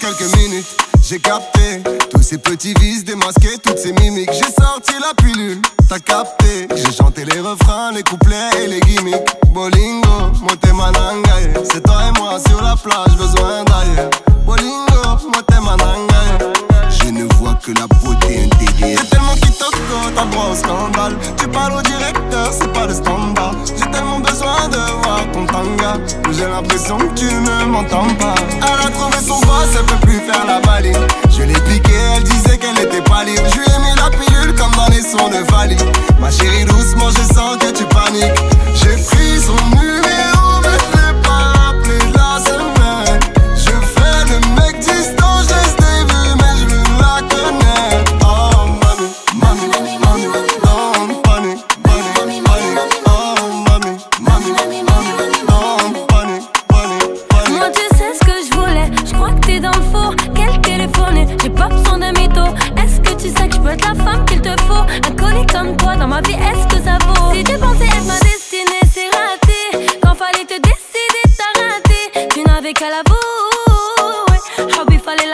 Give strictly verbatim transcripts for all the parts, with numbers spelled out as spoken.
quelques minutes, j'ai capté tous ces petits vices démasqués, toutes ces mimiques. J'ai sorti la pilule, t'as capté. J'ai chanté les refrains, les couplets et les gimmicks. Bolingo, moté manangaye. C'est toi et moi sur la plage, besoin d'ailleurs. Bolingo, moté manangaye. Je ne vois que la beauté intérieure. J'ai tellement qui te cote, t'as droit au scandale. Tu parles au directeur, c'est pas le standard. J'ai tellement besoin de voir ton tanga. J'ai l'impression que tu ne m'entends pas. Elle a trouvé son boss, elle peut plus faire la maline. Je l'ai piqué, elle disait qu'elle était pas libre. Je lui ai mis la pilule comme dans les sons de Vali. Ma chérie doucement, je sens que tu paniques. J'ai pris son numéro, mais je l'ai pas appelé la semaine. Je fais le mec distant, je laisse des vues, mais je veux la connaître. Oh mami, mami, mami, mami, don't panic, panic, panic. Oh mami, mami, mami, mami, don't panic, panic, panic. Moi tu sais ce que je voulais, je crois que t'es dans le four. Quel téléphone, j'ai pas besoin d'un mytho. Est-ce que tu sais que je peux être la femme qu'il te faut? Un colis comme toi dans ma vie, est-ce que ça vaut? Si tu pensais être ma destinée, c'est raté. Quand fallait te décider, t'as raté. Tu n'avais qu'à l'avouer, Hobby fallait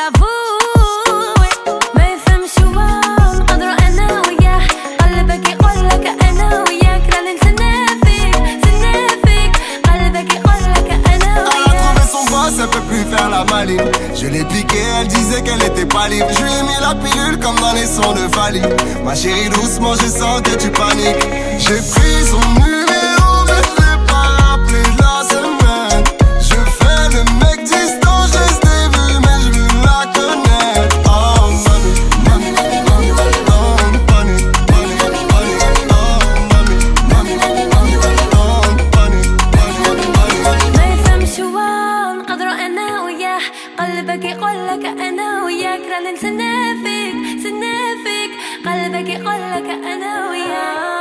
l'avouer. ما يفهمش هو قدروا انا وياه قلبك يقول لك انا وياك راني نستنى فيك نستنى فيك قلبك يقول لك انا Elle a وياك. trouvé son boss, elle peut plus faire la maline. Je l'ai piqué, elle disait qu'elle était pas libre. Je lui ai mis la pilule comme dans les sons de Vali. Ma chérie doucement, je sens que tu paniques. J'ai pris son numéro, mais je l'ai pas appelé la semaine. Je fais le mec distant, je laisse des vues, mais je veux la connaître. Oh mami, mami, mami, mami, don't panic, panic, panic. Oh mami, mami, mami, mami, don't panic, panic, panic. ما يفهمش هو نقدروا انا وياه قلبك يقول لك انا وياك راني نستنى فيك نستنى فيك قلبك يقول لك انا وياك.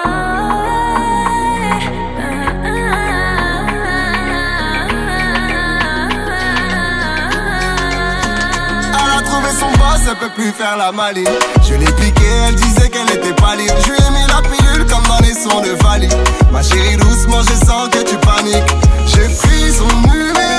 Elle a trouvé son boss, elle peut plus faire la maline. Je l'ai piqué, elle disait qu'elle était pas libre. Je lui ai mis la pilule comme dans les sons de Vali. Ma chérie doucement, je sens que tu paniques. J'ai pris son numéro.